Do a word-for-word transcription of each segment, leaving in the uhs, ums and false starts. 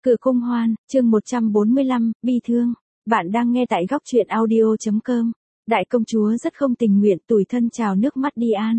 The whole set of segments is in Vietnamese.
Cửa cung hoan, chương một trăm bốn mươi lăm, bi thương. Bạn đang nghe tại góc truyện audio chấm com. Đại công chúa rất không tình nguyện tủi thân trào nước mắt đi an.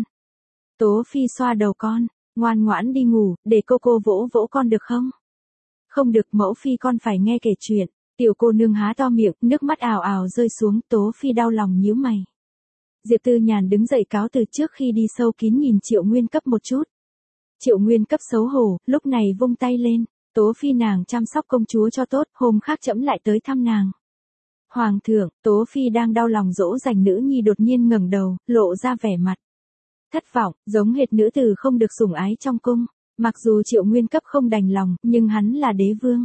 Tố Phi xoa đầu con, ngoan ngoãn đi ngủ, để cô cô vỗ vỗ con được không? Không được, mẫu phi con phải nghe kể chuyện. Tiểu cô nương há to miệng, nước mắt ào ào rơi xuống, Tố Phi đau lòng nhíu mày. Diệp Tư Nhàn đứng dậy cáo từ trước khi đi sâu kín nhìn Triệu Nguyên Cấp một chút. Triệu Nguyên Cấp xấu hổ, lúc này vung tay lên. Tố Phi nàng chăm sóc công chúa cho tốt, hôm khác trẫm lại tới thăm nàng. Hoàng thượng, Tố Phi đang đau lòng dỗ dành nữ nhi đột nhiên ngẩng đầu, lộ ra vẻ mặt thất vọng, giống hệt nữ tử không được sủng ái trong cung. Mặc dù Triệu Nguyên Cấp không đành lòng, nhưng hắn là đế vương.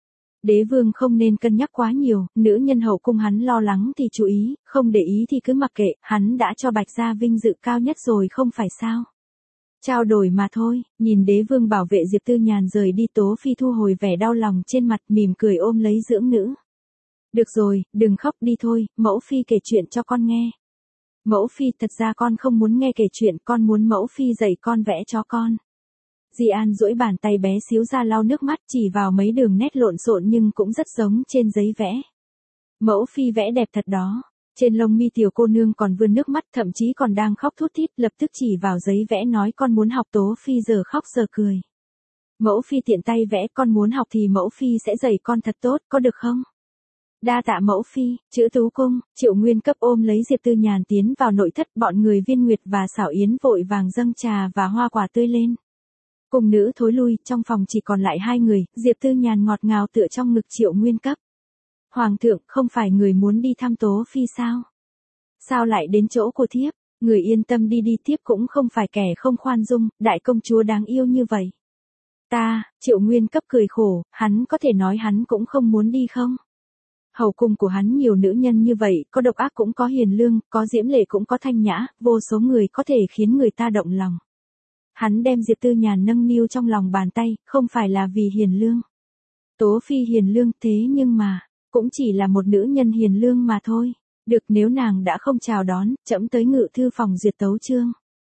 Đế vương không nên cân nhắc quá nhiều, nữ nhân hậu cung hắn lo lắng thì chú ý, không để ý thì cứ mặc kệ, hắn đã cho Bạch gia vinh dự cao nhất rồi không phải sao. Trao đổi mà thôi, nhìn đế vương bảo vệ Diệp Tư Nhàn rời đi, Tố Phi thu hồi vẻ đau lòng trên mặt, mỉm cười ôm lấy dưỡng nữ. Được rồi, đừng khóc đi thôi, mẫu phi kể chuyện cho con nghe. Mẫu phi, thật ra con không muốn nghe kể chuyện, con muốn mẫu phi dạy con vẽ cho con. Di An duỗi bàn tay bé xíu ra lau nước mắt, chỉ vào mấy đường nét lộn xộn nhưng cũng rất giống trên giấy vẽ. Mẫu phi vẽ đẹp thật đó. Trên lông mi tiểu cô nương còn vươn nước mắt, thậm chí còn đang khóc thút thít, lập tức chỉ vào giấy vẽ nói con muốn học. Tố Phi giờ khóc giờ cười. Mẫu phi tiện tay vẽ, con muốn học thì mẫu phi sẽ dạy con thật tốt, có được không? Đa tạ mẫu phi. Chữ Tú cung, Triệu Nguyên Cấp ôm lấy Diệp Tư Nhàn tiến vào nội thất, bọn người Viên Nguyệt và Xảo Yến vội vàng dâng trà và hoa quả tươi lên. Cung nữ thối lui, trong phòng chỉ còn lại hai người, Diệp Tư Nhàn ngọt ngào tựa trong ngực Triệu Nguyên Cấp. Hoàng thượng, không phải người muốn đi thăm Tố Phi sao? Sao lại đến chỗ của thiếp? Người yên tâm đi đi, thiếp cũng không phải kẻ không khoan dung, đại công chúa đáng yêu như vậy. Ta, Triệu Nguyên Cấp cười khổ, hắn có thể nói hắn cũng không muốn đi không? Hậu cung của hắn nhiều nữ nhân như vậy, có độc ác cũng có hiền lương, có diễm lệ cũng có thanh nhã, vô số người có thể khiến người ta động lòng. Hắn đem Diệp Tư Nhàn nâng niu trong lòng bàn tay, không phải là vì hiền lương. Tố Phi hiền lương thế nhưng mà, cũng chỉ là một nữ nhân hiền lương mà thôi. Được, nếu nàng đã không chào đón, trẫm tới ngự thư phòng duyệt tấu chương.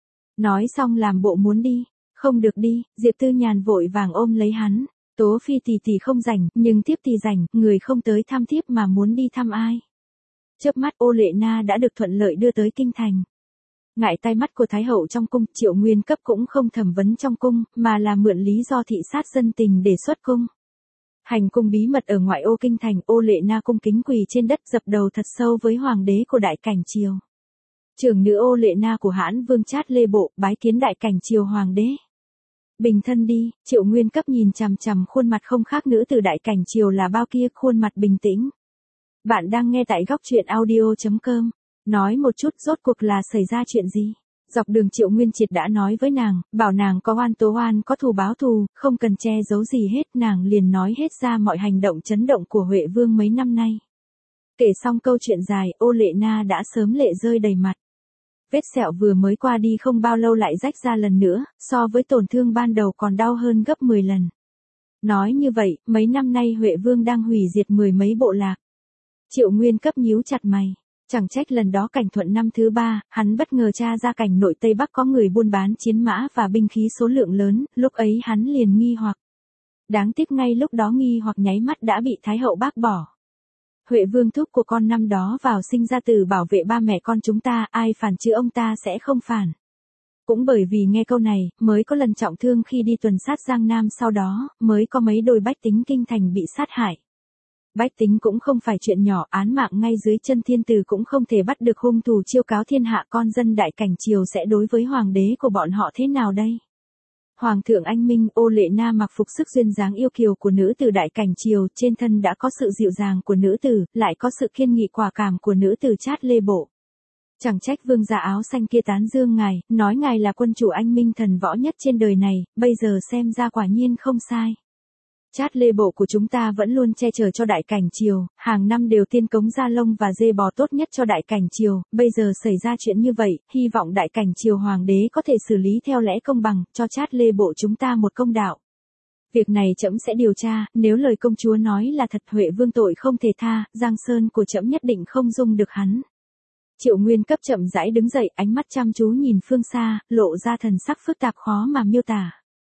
Nói xong làm bộ muốn đi. Không được đi, Diệp Tư Nhàn vội vàng ôm lấy hắn. Tố Phi tỷ tỷ không rảnh, nhưng thiếp thì rảnh, người không tới thăm thiếp mà muốn đi thăm ai? Chớp mắt, Ô Lệ Na đã được thuận lợi đưa tới kinh thành. Ngại tai mắt của Thái hậu trong cung, Triệu Nguyên Cấp cũng không thẩm vấn trong cung, mà là mượn lý do thị sát dân tình để xuất cung. Hành cung bí mật ở ngoại ô kinh thành, Ô Lệ Na cung kính quỳ trên đất dập đầu thật sâu với hoàng đế của đại cảnh triều. Trưởng nữ Ô Lệ Na của Hãn Vương Trát Lê Bộ, bái kiến đại cảnh triều hoàng đế. Bình thân đi. Triệu Nguyên Cấp nhìn chằm chằm khuôn mặt không khác nữ từ đại cảnh triều là bao kia, khuôn mặt bình tĩnh. Bạn đang nghe tại góc truyện audio chấm com. Nói một chút, rốt cuộc là xảy ra chuyện gì? Dọc đường Triệu Nguyên Triệt đã nói với nàng, bảo nàng có oan tố oan, có thù báo thù, không cần che giấu gì hết, nàng liền nói hết ra mọi hành động chấn động của Huệ Vương mấy năm nay. Kể xong câu chuyện dài, Ô Lệ Na đã sớm lệ rơi đầy mặt. Vết sẹo vừa mới qua đi không bao lâu lại rách ra lần nữa, so với tổn thương ban đầu còn đau hơn gấp mười lần. Nói như vậy, mấy năm nay Huệ Vương đang hủy diệt mười mấy bộ lạc. Triệu Nguyên Cấp nhíu chặt mày. Chẳng trách lần đó Cảnh Thuận năm thứ ba, hắn bất ngờ tra ra cảnh nội Tây Bắc có người buôn bán chiến mã và binh khí số lượng lớn, lúc ấy hắn liền nghi hoặc. Đáng tiếc ngay lúc đó nghi hoặc nháy mắt đã bị Thái hậu bác bỏ. Huệ Vương thúc của con năm đó vào sinh ra tử bảo vệ ba mẹ con chúng ta, ai phản chứ ông ta sẽ không phản. Cũng bởi vì nghe câu này, mới có lần trọng thương khi đi tuần sát Giang Nam, sau đó, mới có mấy đôi bách tính kinh thành bị sát hại. Bách tính cũng không phải chuyện nhỏ, án mạng ngay dưới chân thiên tử cũng không thể bắt được hung thủ, chiêu cáo thiên hạ, con dân đại cảnh triều sẽ đối với hoàng đế của bọn họ thế nào đây? Hoàng thượng anh minh. Ô Lệ Na mặc phục sức duyên dáng yêu kiều của nữ tử đại cảnh triều, trên thân đã có sự dịu dàng của nữ tử, lại có sự kiên nghị quả cảm của nữ tử Trát Lê Bộ. Chẳng trách vương gia áo xanh kia tán dương ngài, nói ngài là quân chủ anh minh thần võ nhất trên đời này, bây giờ xem ra quả nhiên không sai. Trát Lê Bộ của chúng ta vẫn luôn che chở cho đại cảnh triều, hàng năm đều tiên cống da lông và dê bò tốt nhất cho đại cảnh triều, bây giờ xảy ra chuyện như vậy, hy vọng đại cảnh triều hoàng đế có thể xử lý theo lẽ công bằng, cho Trát Lê Bộ chúng ta một công đạo. Việc này trẫm sẽ điều tra, nếu lời công chúa nói là thật, Huệ Vương tội không thể tha, Giang Sơn của trẫm nhất định không dung được hắn. Triệu Nguyên Cấp chậm rãi đứng dậy, ánh mắt chăm chú nhìn phương xa, lộ ra thần sắc phức tạp khó mà miêu tả.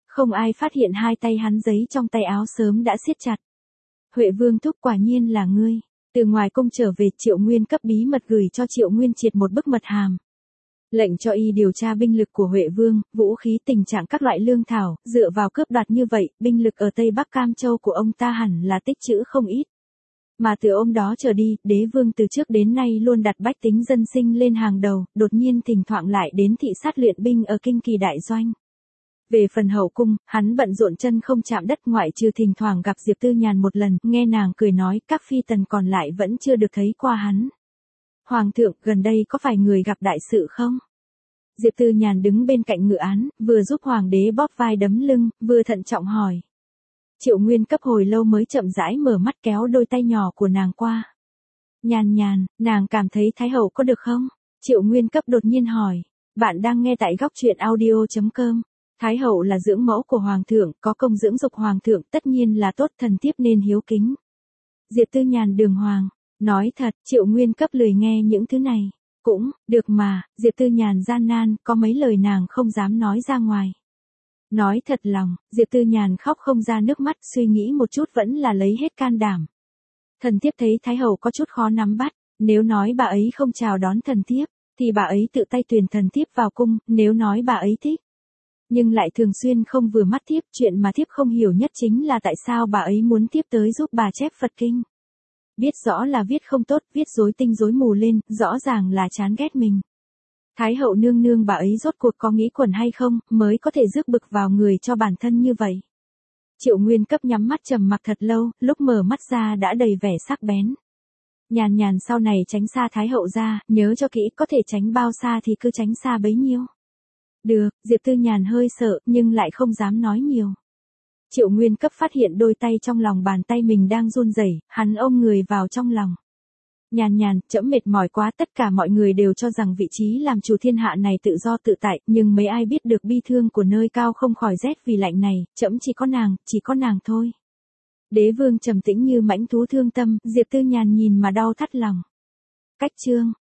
Không ai phát hiện hai tay hắn giấy trong tay áo sớm đã siết chặt. Huệ Vương thúc, quả nhiên là ngươi. Từ ngoài cung trở về, Triệu Nguyên cấp bí mật gửi cho Triệu Nguyên Triệt một bức mật hàm. Lệnh cho y điều tra binh lực của Huệ Vương, vũ khí, tình trạng các loại lương thảo, dựa vào cướp đoạt như vậy, binh lực ở Tây Bắc Cam Châu của ông ta hẳn là tích trữ không ít. Mà từ hôm đó trở đi, đế vương từ trước đến nay luôn đặt bách tính dân sinh lên hàng đầu, đột nhiên thỉnh thoảng lại đến thị sát luyện binh ở Kinh Kỳ đại doanh. Về phần hậu cung, hắn bận rộn chân không chạm đất, ngoại trừ thỉnh thoảng gặp Diệp Tư Nhàn một lần, nghe nàng cười nói, các phi tần còn lại vẫn chưa được thấy qua hắn. Hoàng thượng, gần đây có phải người gặp đại sự không? Diệp Tư Nhàn đứng bên cạnh ngự án, vừa giúp hoàng đế bóp vai đấm lưng, vừa thận trọng hỏi. Triệu Nguyên cấp hồi lâu mới chậm rãi mở mắt, kéo đôi tay nhỏ của nàng qua. Nhàn Nhàn, nàng cảm thấy Thái hậu có được không? Triệu Nguyên cấp đột nhiên hỏi. Bạn đang nghe tại góc truyện audio chấm com. Thái hậu là dưỡng mẫu của hoàng thượng, có công dưỡng dục hoàng thượng, tất nhiên là tốt, thần thiếp nên hiếu kính. Diệp Tư Nhàn đường hoàng. Nói thật, Triệu Nguyên cấp lười nghe những thứ này. Cũng, được mà, Diệp Tư Nhàn gian nan, có mấy lời nàng không dám nói ra ngoài. Nói thật lòng, Diệp Tư Nhàn khóc không ra nước mắt, suy nghĩ một chút vẫn là lấy hết can đảm. Thần thiếp thấy Thái hậu có chút khó nắm bắt, nếu nói bà ấy không chào đón thần thiếp, thì bà ấy tự tay tuyển thần thiếp vào cung, nếu nói bà ấy thích. Nhưng lại thường xuyên không vừa mắt thiếp, chuyện mà thiếp không hiểu nhất chính là tại sao bà ấy muốn thiếp tới giúp bà chép Phật kinh. Biết rõ là viết không tốt, viết rối tinh rối mù lên, rõ ràng là chán ghét mình. Thái hậu nương nương, bà ấy rốt cuộc có nghĩ quẩn hay không, mới có thể rước bực vào người cho bản thân như vậy. Triệu Nguyên cấp nhắm mắt trầm mặc thật lâu, lúc mở mắt ra đã đầy vẻ sắc bén. Nhàn Nhàn, sau này tránh xa Thái hậu ra, nhớ cho kỹ, có thể tránh bao xa thì cứ tránh xa bấy nhiêu. Được, Diệp Tư Nhàn hơi sợ, nhưng lại không dám nói nhiều. Triệu Nguyên cấp phát hiện đôi tay trong lòng bàn tay mình đang run rẩy, hắn ôm người vào trong lòng. Nhàn Nhàn, trẫm mệt mỏi quá, tất cả mọi người đều cho rằng vị trí làm chủ thiên hạ này tự do tự tại, nhưng mấy ai biết được bi thương của nơi cao không khỏi rét vì lạnh này, trẫm chỉ có nàng, chỉ có nàng thôi. Đế vương trầm tĩnh như mãnh thú thương tâm, Diệp Tư Nhàn nhìn mà đau thắt lòng. Cách chương